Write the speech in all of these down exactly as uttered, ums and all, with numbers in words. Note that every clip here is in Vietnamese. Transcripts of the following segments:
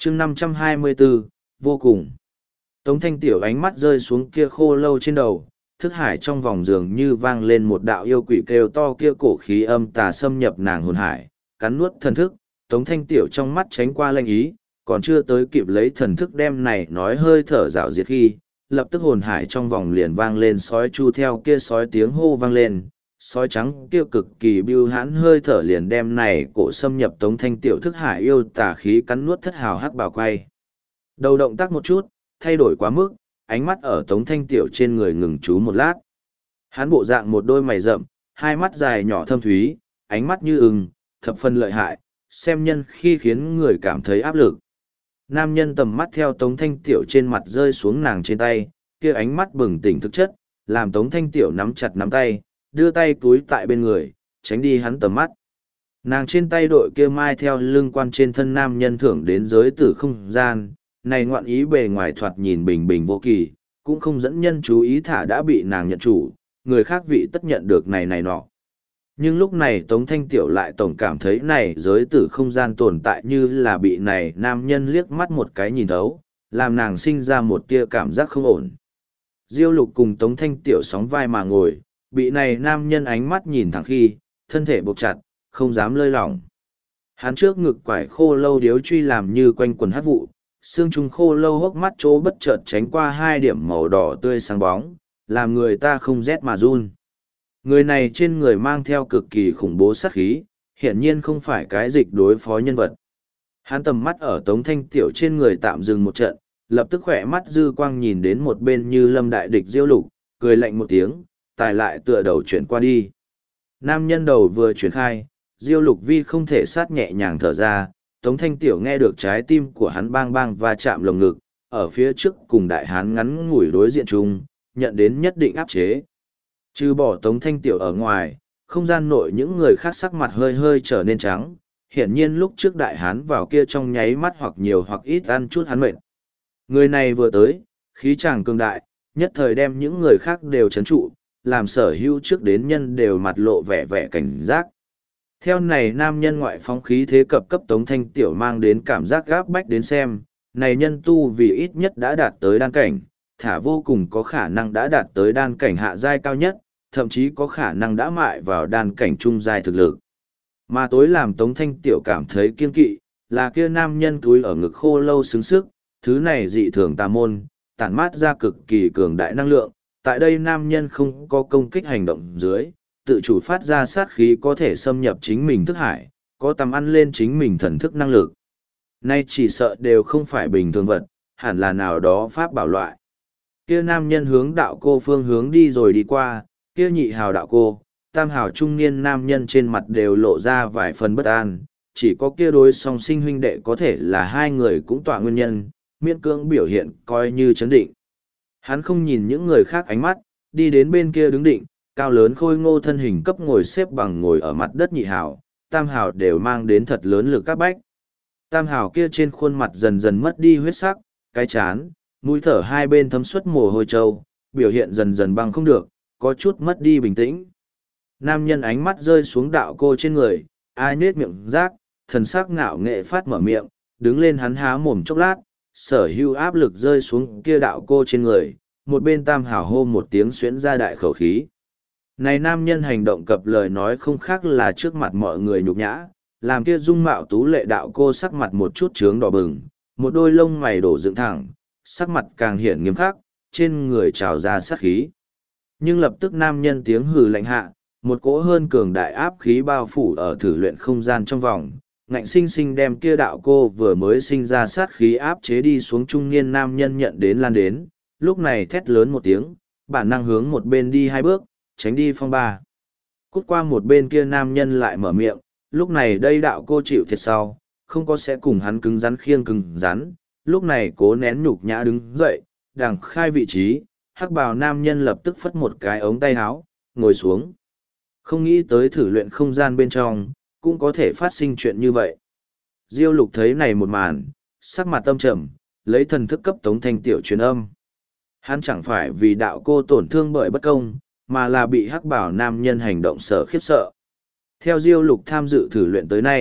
chương năm trăm hai mươi bốn, vô cùng. Tống Thanh Tiểu ánh mắt rơi xuống kia khô lâu trên đầu, thức hải trong vòng giường như vang lên một đạo yêu quỷ kêu to, kia cổ khí âm tà xâm nhập nàng hồn hải, cắn nuốt thần thức. Tống Thanh Tiểu trong mắt tránh qua lanh ý, còn chưa tới kịp lấy thần thức đem này nói hơi thở rạo diệt khi, lập tức hồn hải trong vòng liền vang lên sói chu, theo kia sói tiếng hô vang lên, sói trắng kia cực kỳ biêu hãn hơi thở liền đem này cổ xâm nhập Tống Thanh Tiểu thức hải yêu tà khí cắn nuốt thất hào hắc bảo quay. Đầu động tác một chút, thay đổi quá mức, ánh mắt ở Tống Thanh Tiểu trên người ngừng trú một lát. Hắn bộ dạng một đôi mày rậm, hai mắt dài nhỏ thâm thúy, ánh mắt như ưng, thập phân lợi hại, xem nhân khi khiến người cảm thấy áp lực. Nam nhân tầm mắt theo Tống Thanh Tiểu trên mặt rơi xuống nàng trên tay, kia ánh mắt bừng tỉnh thực chất, làm Tống Thanh Tiểu nắm chặt nắm tay, đưa tay túi tại bên người, tránh đi hắn tầm mắt. Nàng trên tay đội kia mai theo lưng quan trên thân nam nhân thưởng đến giới tử không gian, này ngoạn ý bề ngoài thoạt nhìn bình bình vô kỳ, cũng không dẫn nhân chú ý thả đã bị nàng nhận chủ, người khác vị tất nhận được này này nọ. Nhưng lúc này Tống Thanh Tiểu lại tổng cảm thấy này giới tử không gian tồn tại như là bị này nam nhân liếc mắt một cái nhìn thấu, làm nàng sinh ra một tia cảm giác không ổn. Diêu Lục cùng Tống Thanh Tiểu sóng vai mà ngồi, bị này nam nhân ánh mắt nhìn thẳng khi, thân thể buộc chặt, không dám lơi lỏng. Hắn trước ngực quải khô lâu điếu truy làm như quanh quần hát vụ, xương trùng khô lâu hốc mắt chỗ bất chợt tránh qua hai điểm màu đỏ tươi sáng bóng, làm người ta không rét mà run. Người này trên người mang theo cực kỳ khủng bố sát khí, hiển nhiên không phải cái dịch đối phó nhân vật. Hắn tầm mắt ở Tống Thanh Tiểu trên người tạm dừng một trận, lập tức khỏe mắt dư quang nhìn đến một bên như lâm đại địch Diêu Lục, cười lạnh một tiếng, tài lại tựa đầu chuyển qua đi. Nam nhân đầu vừa chuyển khai, Diêu Lục vi không thể sát nhẹ nhàng thở ra, Tống Thanh Tiểu nghe được trái tim của hắn bang bang và chạm lồng ngực, ở phía trước cùng đại hán ngắn ngủi đối diện chung, nhận đến nhất định áp chế. Trừ bỏ Tống Thanh Tiểu ở ngoài, không gian nội những người khác sắc mặt hơi hơi trở nên trắng, hiển nhiên lúc trước đại hán vào kia trong nháy mắt hoặc nhiều hoặc ít ăn chút hắn mệt. Người này vừa tới, khí chàng cường đại, nhất thời đem những người khác đều chấn trụ, làm sở hữu trước đến nhân đều mặt lộ vẻ vẻ cảnh giác. Theo này nam nhân ngoại phong khí thế cập cấp Tống Thanh Tiểu mang đến cảm giác gáp bách đến xem, này nhân tu vì ít nhất đã đạt tới đan cảnh, thả vô cùng có khả năng đã đạt tới đan cảnh hạ giai cao nhất, thậm chí có khả năng đã mại vào đan cảnh trung giai thực lực. Mà tối làm Tống Thanh Tiểu cảm thấy kiên kỵ, là kia nam nhân túi ở ngực khô lâu xứng sức, thứ này dị thường tà môn, tản mát ra cực kỳ cường đại năng lượng, tại đây nam nhân không có công kích hành động dưới, tự chủ phát ra sát khí có thể xâm nhập chính mình thức hải, có tầm ăn lên chính mình thần thức năng lực. Nay chỉ sợ đều không phải bình thường vật, hẳn là nào đó pháp bảo loại. Kia nam nhân hướng đạo cô phương hướng đi rồi đi qua, kia nhị hào đạo cô, tam hào trung niên nam nhân trên mặt đều lộ ra vài phần bất an, chỉ có kia đối song sinh huynh đệ có thể là hai người cũng tọa nguyên nhân, miễn cưỡng biểu hiện coi như chấn định. Hắn không nhìn những người khác ánh mắt, đi đến bên kia đứng định, cao lớn khôi ngô thân hình cấp ngồi xếp bằng ngồi ở mặt đất nhị hào, tam hào đều mang đến thật lớn lực các bách. Tam hào kia trên khuôn mặt dần dần mất đi huyết sắc, cái chán, mũi thở hai bên thấm suất mồ hôi trâu, biểu hiện dần dần băng không được, có chút mất đi bình tĩnh. Nam nhân ánh mắt rơi xuống đạo cô trên người, ai nết miệng rác, thần sắc ngạo nghệ phát mở miệng, đứng lên hắn há mồm chốc lát, sở hữu áp lực rơi xuống kia đạo cô trên người, một bên tam hào hô một tiếng xuyễn ra đại khẩu khí. Này nam nhân hành động cập lời nói không khác là trước mặt mọi người nhục nhã, làm kia dung mạo tú lệ đạo cô sắc mặt một chút trướng đỏ bừng, một đôi lông mày đổ dựng thẳng, sắc mặt càng hiện nghiêm khắc, trên người trào ra sát khí. Nhưng lập tức nam nhân tiếng hừ lạnh hạ, một cỗ hơn cường đại áp khí bao phủ ở thử luyện không gian trong vòng, ngạnh sinh sinh đem kia đạo cô vừa mới sinh ra sát khí áp chế đi xuống trung niên nam nhân nhận đến lan đến, lúc này thét lớn một tiếng, bản năng hướng một bên đi hai bước, tránh đi phong ba. Cút qua một bên kia nam nhân lại mở miệng, lúc này đây đạo cô chịu thiệt sau, không có sẽ cùng hắn cứng rắn khiêng cứng rắn, lúc này cố nén nhục nhã đứng dậy, đằng khai vị trí, hắc bào nam nhân lập tức phất một cái ống tay áo, ngồi xuống. Không nghĩ tới thử luyện không gian bên trong, cũng có thể phát sinh chuyện như vậy. Diêu Lục thấy này một màn, sắc mặt tâm trầm, lấy thần thức cấp Tống Thanh Tiểu truyền âm. Hắn chẳng phải vì đạo cô tổn thương bởi bất công, mà là bị hắc bảo nam nhân hành động sợ khiếp sợ. Theo Diêu Lục tham dự thử luyện tới nay,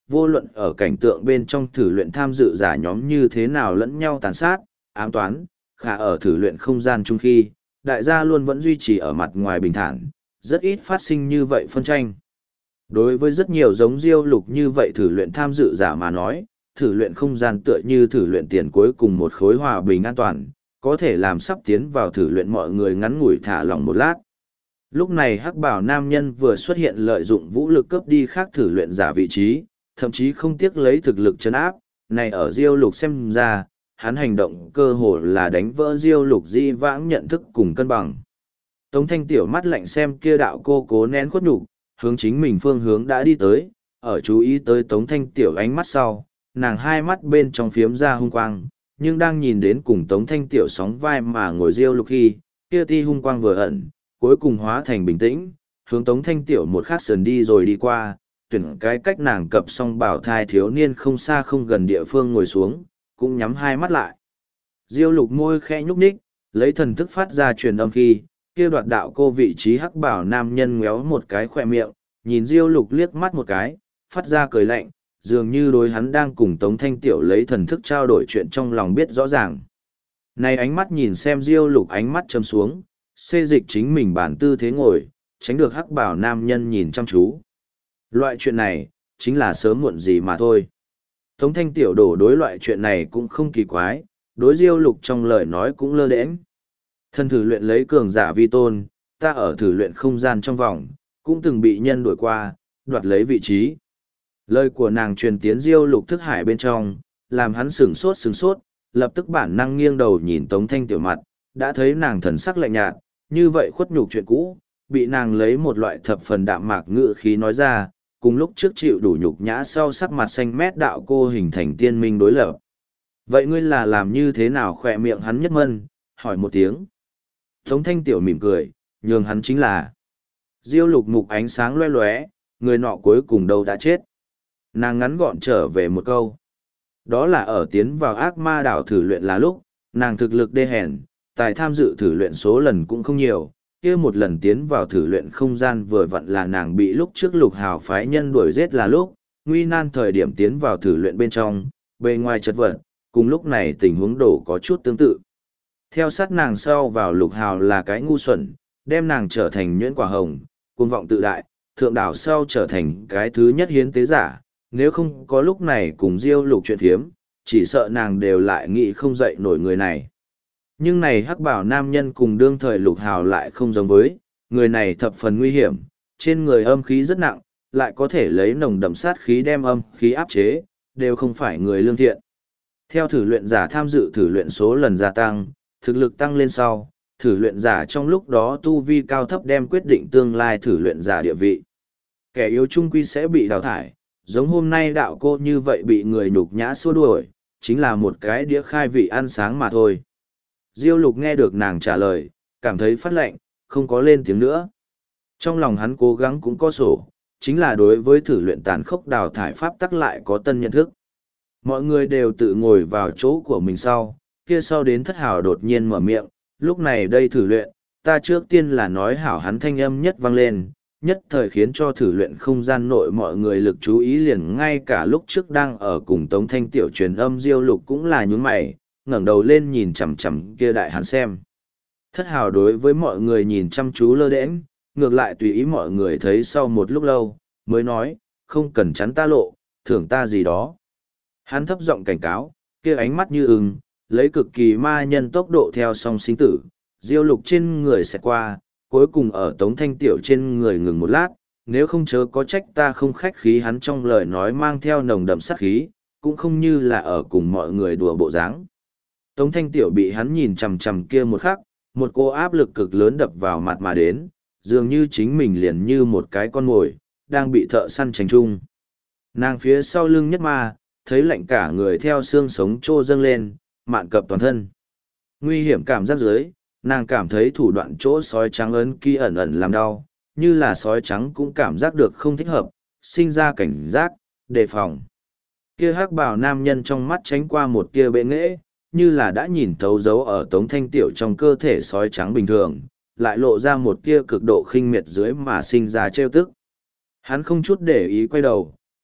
vô luận ở cảnh tượng bên trong thử luyện tham dự giả nhóm như thế nào lẫn nhau tàn sát, ám toán, khả ở thử luyện không gian chung khi, đại gia luôn vẫn duy trì ở mặt ngoài bình thản, rất ít phát sinh như vậy phân tranh. Đối với rất nhiều giống Diêu Lục như vậy thử luyện tham dự giả mà nói, thử luyện không gian tựa như thử luyện tiền cuối cùng một khối hòa bình an toàn, có thể làm sắp tiến vào thử luyện mọi người ngắn ngủi thả lỏng một lát. Lúc này hắc bảo nam nhân vừa xuất hiện lợi dụng vũ lực cướp đi khác thử luyện giả vị trí, thậm chí không tiếc lấy thực lực chấn áp, này ở Diêu Lục xem ra, hắn hành động cơ hồ là đánh vỡ Diêu Lục di vãng nhận thức cùng cân bằng. Tống Thanh Tiểu mắt lạnh xem kia đạo cô cố nén khuất nhục, hướng chính mình phương hướng đã đi tới, ở chú ý tới Tống Thanh Tiểu ánh mắt sau, nàng hai mắt bên trong phiếm ra hung quang, nhưng đang nhìn đến cùng Tống Thanh Tiểu sóng vai mà ngồi Diêu Lục khi, kia ti hung quang vừa ẩn, cuối cùng hóa thành bình tĩnh, hướng Tống Thanh Tiểu một khắc sườn đi rồi đi qua, tuyển cái cách nàng cập song bảo thai thiếu niên không xa không gần địa phương ngồi xuống, cũng nhắm hai mắt lại. Diêu Lục môi khẽ nhúc nhích, lấy thần thức phát ra truyền âm khi, kia đoạt đạo cô vị trí hắc bảo nam nhân ngéo một cái khỏe miệng, nhìn Diêu Lục liếc mắt một cái, phát ra cười lạnh, dường như đối hắn đang cùng Tống Thanh Tiểu lấy thần thức trao đổi chuyện trong lòng biết rõ ràng. Này ánh mắt nhìn xem Diêu Lục ánh mắt châm xuống, xê dịch chính mình bản tư thế ngồi, tránh được hắc bảo nam nhân nhìn chăm chú. Loại chuyện này, chính là sớm muộn gì mà thôi. Tống Thanh Tiểu đổ đối loại chuyện này cũng không kỳ quái, đối Diêu Lục trong lời nói cũng lơ đễnh. Thân thử luyện lấy cường giả vi tôn, ta ở thử luyện không gian trong vòng, cũng từng bị nhân đuổi qua, đoạt lấy vị trí. Lời của nàng truyền tiến Diêu Lục thức hải bên trong, làm hắn sửng sốt sửng sốt, lập tức bản năng nghiêng đầu nhìn Tống Thanh Tiểu mặt, đã thấy nàng thần sắc lạnh nhạt, như vậy khuất nhục chuyện cũ, bị nàng lấy một loại thập phần đạm mạc ngữ khí nói ra, cùng lúc trước chịu đủ nhục nhã sau sắc mặt xanh mét đạo cô hình thành tiên minh đối lập. Vậy ngươi là làm như thế nào? Khỏe miệng hắn nhất mân, hỏi một tiếng. Tống Thanh Tiểu mỉm cười, nhường hắn chính là. Diêu Lục mục ánh sáng loe loé, người nọ cuối cùng đâu đã chết. Nàng ngắn gọn trở về một câu. Đó là ở tiến vào ác ma đảo thử luyện là lúc, nàng thực lực đê hèn, tài tham dự thử luyện số lần cũng không nhiều, kia một lần tiến vào thử luyện không gian vừa vặn là nàng bị lúc trước Lục Hào phái nhân đuổi giết là lúc, nguy nan thời điểm tiến vào thử luyện bên trong, bề ngoài chật vật, cùng lúc này tình huống đổ có chút tương tự. Theo sát nàng sau vào Lục Hào là cái ngu xuẩn, đem nàng trở thành nhuyễn quả hồng, cuồng vọng tự đại, thượng đảo sau trở thành cái thứ nhất hiến tế giả, nếu không có lúc này cùng Diêu Lục chuyện thiếm, chỉ sợ nàng đều lại nghĩ không dậy nổi người này. Nhưng này hắc bảo nam nhân cùng đương thời Lục Hào lại không giống với, người này thập phần nguy hiểm, trên người âm khí rất nặng, lại có thể lấy nồng đậm sát khí đem âm khí áp chế, đều không phải người lương thiện. Theo thử luyện giả tham dự thử luyện số lần gia tăng, thực lực tăng lên sau, thử luyện giả trong lúc đó tu vi cao thấp đem quyết định tương lai thử luyện giả địa vị. Kẻ yếu trung quy sẽ bị đào thải, giống hôm nay đạo cô như vậy bị người nhục nhã xua đuổi, chính là một cái đĩa khai vị ăn sáng mà thôi. Diêu Lục nghe được nàng trả lời, cảm thấy phát lệnh, không có lên tiếng nữa. Trong lòng hắn cố gắng cũng có sổ, chính là đối với thử luyện tàn khốc đào thải pháp tắc lại có tân nhận thức. Mọi người đều tự ngồi vào chỗ của mình sau, kia sau đến Thất Hào đột nhiên mở miệng, lúc này đây thử luyện, ta trước tiên là nói hảo hắn thanh âm nhất vang lên, nhất thời khiến cho thử luyện không gian nội mọi người lực chú ý liền ngay cả lúc trước đang ở cùng Tống Thanh Tiểu truyền âm Diêu Lục cũng là nhún mày, ngẩng đầu lên nhìn chằm chằm kia đại hắn xem. Thất Hào đối với mọi người nhìn chăm chú lơ đễnh, ngược lại tùy ý mọi người thấy sau một lúc lâu, mới nói, không cần chắn ta lộ, thưởng ta gì đó. Hắn thấp giọng cảnh cáo, kia ánh mắt như ưng, lấy cực kỳ ma nhân tốc độ theo song sinh tử, Diêu Lục trên người sẽ qua, cuối cùng ở Tống Thanh Tiểu trên người ngừng một lát, nếu không chớ có trách ta không khách khí. Hắn trong lời nói mang theo nồng đậm sát khí, cũng không như là ở cùng mọi người đùa bộ dáng. Tống Thanh Tiểu bị hắn nhìn chằm chằm kia một khắc, một cô áp lực cực lớn đập vào mặt mà đến, dường như chính mình liền như một cái con mồi, đang bị thợ săn tranh chung. Nàng phía sau lưng nhất ma, thấy lạnh cả người theo xương sống trô dâng lên, mạn cập toàn thân. Nguy hiểm cảm giác dưới, nàng cảm thấy thủ đoạn chỗ sói trắng ấn ký ẩn ẩn làm đau, như là sói trắng cũng cảm giác được không thích hợp, sinh ra cảnh giác, đề phòng. Kia hắc bào nam nhân trong mắt tránh qua một tia bệ nghễ, như là đã nhìn thấu dấu ở Tống Thanh Tiểu trong cơ thể sói trắng bình thường, lại lộ ra một tia cực độ khinh miệt dưới mà sinh ra trêu tức. Hắn không chút để ý quay đầu,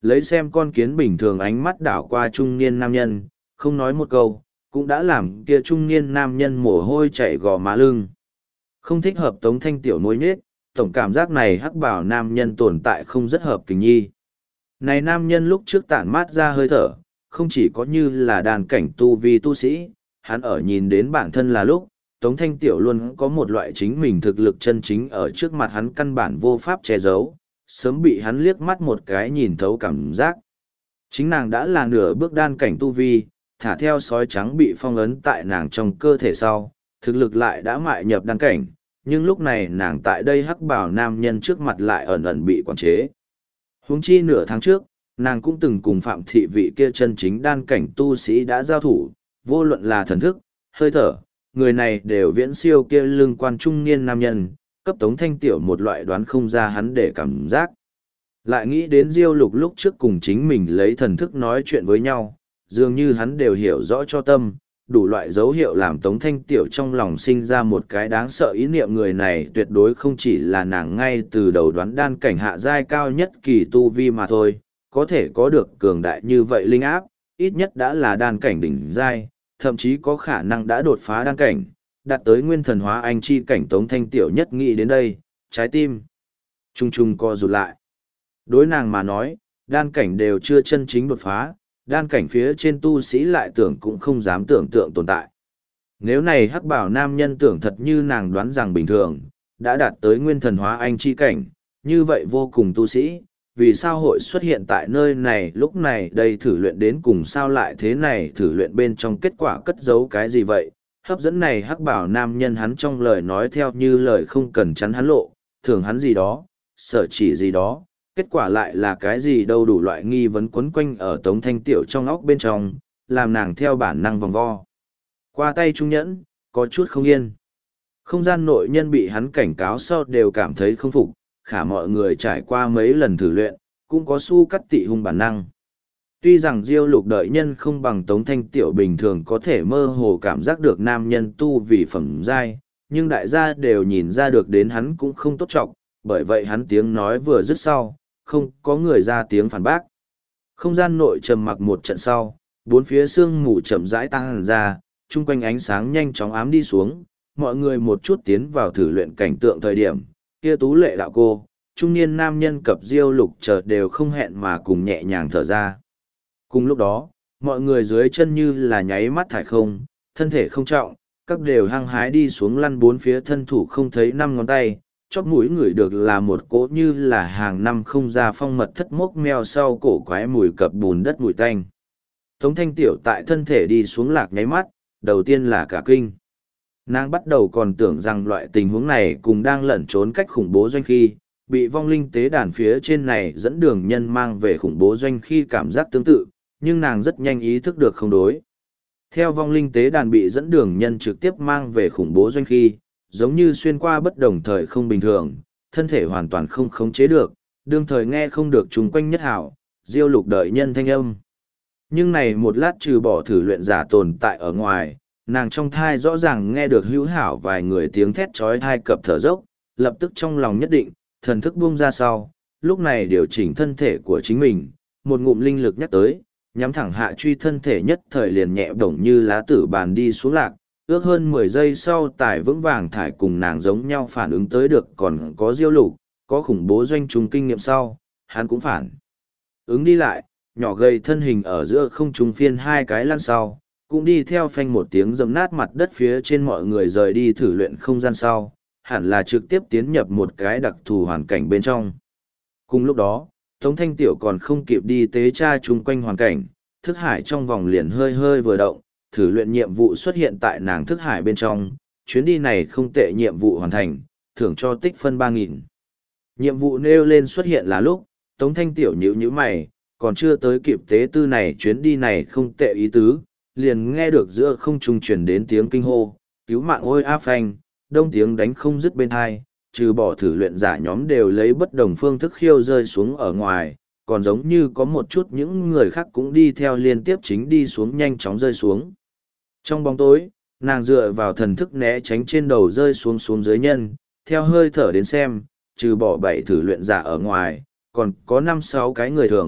Lấy xem con kiến bình thường ánh mắt đảo qua trung niên nam nhân, không nói một câu, cũng đã làm kia trung niên nam nhân mồ hôi chảy gò má lưng. Không thích hợp Tống Thanh Tiểu nuôi nết, tổng cảm giác này hắc bảo nam nhân tồn tại không rất hợp kình nhi. Này nam nhân lúc trước tản mát ra hơi thở, không chỉ có như là đàn cảnh tu vi tu sĩ, hắn ở nhìn đến bản thân là lúc, Tống Thanh Tiểu luôn có một loại chính mình thực lực chân chính ở trước mặt hắn căn bản vô pháp che giấu, sớm bị hắn liếc mắt một cái nhìn thấu cảm giác. Chính nàng đã là nửa bước đan cảnh tu vi, thả theo sói trắng bị phong ấn tại nàng trong cơ thể sau, thực lực lại đã mại nhập đan cảnh, nhưng lúc này nàng tại đây hắc bảo nam nhân trước mặt lại ẩn ẩn bị quản chế. Huống chi nửa tháng trước, nàng cũng từng cùng Phạm Thị vị kia chân chính đan cảnh tu sĩ đã giao thủ, vô luận là thần thức, hơi thở, người này đều viễn siêu kia lưng quan trung niên nam nhân, cấp Tống Thanh Tiểu một loại đoán không ra hắn để cảm giác. Lại nghĩ đến Diêu Lục lúc trước cùng chính mình lấy thần thức nói chuyện với nhau, dường như hắn đều hiểu rõ cho tâm, đủ loại dấu hiệu làm Tống Thanh Tiểu trong lòng sinh ra một cái đáng sợ ý niệm người này tuyệt đối không chỉ là nàng ngay từ đầu đoán đan cảnh hạ giai cao nhất kỳ tu vi mà thôi, có thể có được cường đại như vậy linh áp, ít nhất đã là đan cảnh đỉnh giai, thậm chí có khả năng đã đột phá đan cảnh, đạt tới nguyên thần hóa anh chi cảnh. Tống Thanh Tiểu nhất nghĩ đến đây, trái tim trung trung co rụt lại. Đối nàng mà nói, đan cảnh đều chưa chân chính đột phá, đan cảnh phía trên tu sĩ lại tưởng cũng không dám tưởng tượng tồn tại. Nếu này hắc bảo nam nhân tưởng thật như nàng đoán rằng bình thường, đã đạt tới nguyên thần hóa anh chi cảnh, như vậy vô cùng tu sĩ, vì sao hội xuất hiện tại nơi này lúc này đây thử luyện đến cùng sao lại thế này thử luyện bên trong kết quả cất giấu cái gì vậy? Hấp dẫn này hắc bảo nam nhân hắn trong lời nói theo như lời không cần chắn hắn lộ, thường hắn gì đó, sợ chỉ gì đó, kết quả lại là cái gì đâu, đủ loại nghi vấn quấn quanh ở Tống Thanh Tiểu trong óc bên trong, làm nàng theo bản năng vòng vo. Qua tay trung nhẫn, có chút không yên. Không gian nội nhân bị hắn cảnh cáo sau đều cảm thấy không phục, khả mọi người trải qua mấy lần thử luyện, cũng có su cắt tị hung bản năng. Tuy rằng Diêu Lục đợi nhân không bằng Tống Thanh Tiểu bình thường có thể mơ hồ cảm giác được nam nhân tu vì phẩm giai, nhưng đại gia đều nhìn ra được đến hắn cũng không tốt trọng, bởi vậy hắn tiếng nói vừa dứt sau, không có người ra tiếng phản bác. Không gian nội trầm mặc một trận sau, bốn phía sương mù chậm rãi tăng ra, chung quanh ánh sáng nhanh chóng ám đi xuống, mọi người một chút tiến vào thử luyện cảnh tượng thời điểm, kia tú lệ đạo cô, trung niên nam nhân cập Diêu Lục chợt đều không hẹn mà cùng nhẹ nhàng thở ra. Cùng lúc đó, mọi người dưới chân như là nháy mắt thải không, thân thể không trọng, các đều hăng hái đi xuống lăn bốn phía thân thủ không thấy năm ngón tay, chóp mũi ngửi được là một cỗ như là hàng năm không ra phong mật thất mốc meo sau cổ quái mùi cập bùn đất mùi tanh. Tống Thanh Tiểu tại thân thể đi xuống lạc nháy mắt, đầu tiên là cả kinh. Nàng bắt đầu còn tưởng rằng loại tình huống này cùng đang lẩn trốn cách khủng bố doanh khi, bị vong linh tế đàn phía trên này dẫn đường nhân mang về khủng bố doanh khi cảm giác tương tự, nhưng nàng rất nhanh ý thức được không đối. Theo vong linh tế đàn bị dẫn đường nhân trực tiếp mang về khủng bố doanh khi, giống như xuyên qua bất đồng thời không bình thường, thân thể hoàn toàn không khống chế được, đương thời nghe không được chung quanh nhất hảo, Diêu Lục đợi nhân thanh âm. Nhưng này một lát trừ bỏ thử luyện giả tồn tại ở ngoài, nàng trong thai rõ ràng nghe được hữu hảo vài người tiếng thét trói thai cập thở dốc, lập tức trong lòng nhất định, thần thức buông ra sau, lúc này điều chỉnh thân thể của chính mình, một ngụm linh lực nhắc tới, nhắm thẳng hạ truy thân thể nhất thời liền nhẹ bổng như lá tử bàn đi xuống lạc, ước hơn mười giây sau tài vững vàng thải cùng nàng giống nhau phản ứng tới được, còn có Diêu Lục, có khủng bố doanh trùng kinh nghiệm sau, hắn cũng phản ứng đi lại, nhỏ gầy thân hình ở giữa không trung phiên hai cái lăn sau, cũng đi theo phanh một tiếng dầm nát mặt đất phía trên. Mọi người rời đi thử luyện không gian sau, hẳn là trực tiếp tiến nhập một cái đặc thù hoàn cảnh bên trong. Cùng lúc đó, Tống Thanh Tiểu còn không kịp đi tế tra chung quanh hoàn cảnh, thức hải trong vòng liền hơi hơi vừa động, thử luyện nhiệm vụ xuất hiện tại nàng thức hải bên trong, chuyến đi này không tệ, nhiệm vụ hoàn thành, thưởng cho tích phân ba nghìn. Nhiệm vụ nêu lên xuất hiện là lúc, Tống Thanh Tiểu nhíu nhíu mày, còn chưa tới kịp tế tư này chuyến đi này không tệ ý tứ, liền nghe được giữa không trung truyền đến tiếng kinh hô, cứu mạng ôi a phanh, đông tiếng đánh không dứt bên hai, trừ bỏ thử luyện giả nhóm đều lấy bất đồng phương thức khiêu rơi xuống ở ngoài, còn giống như có một chút những người khác cũng đi theo liên tiếp chính đi xuống nhanh chóng rơi xuống. Trong bóng tối, nàng dựa vào thần thức né tránh trên đầu rơi xuống xuống dưới nhân, theo hơi thở đến xem, trừ bỏ bảy thử luyện giả ở ngoài, còn có năm sáu cái người thường,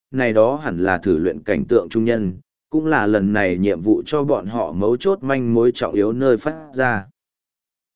này đó hẳn là thử luyện cảnh tượng trung nhân, cũng là lần này nhiệm vụ cho bọn họ mấu chốt manh mối trọng yếu nơi phát ra.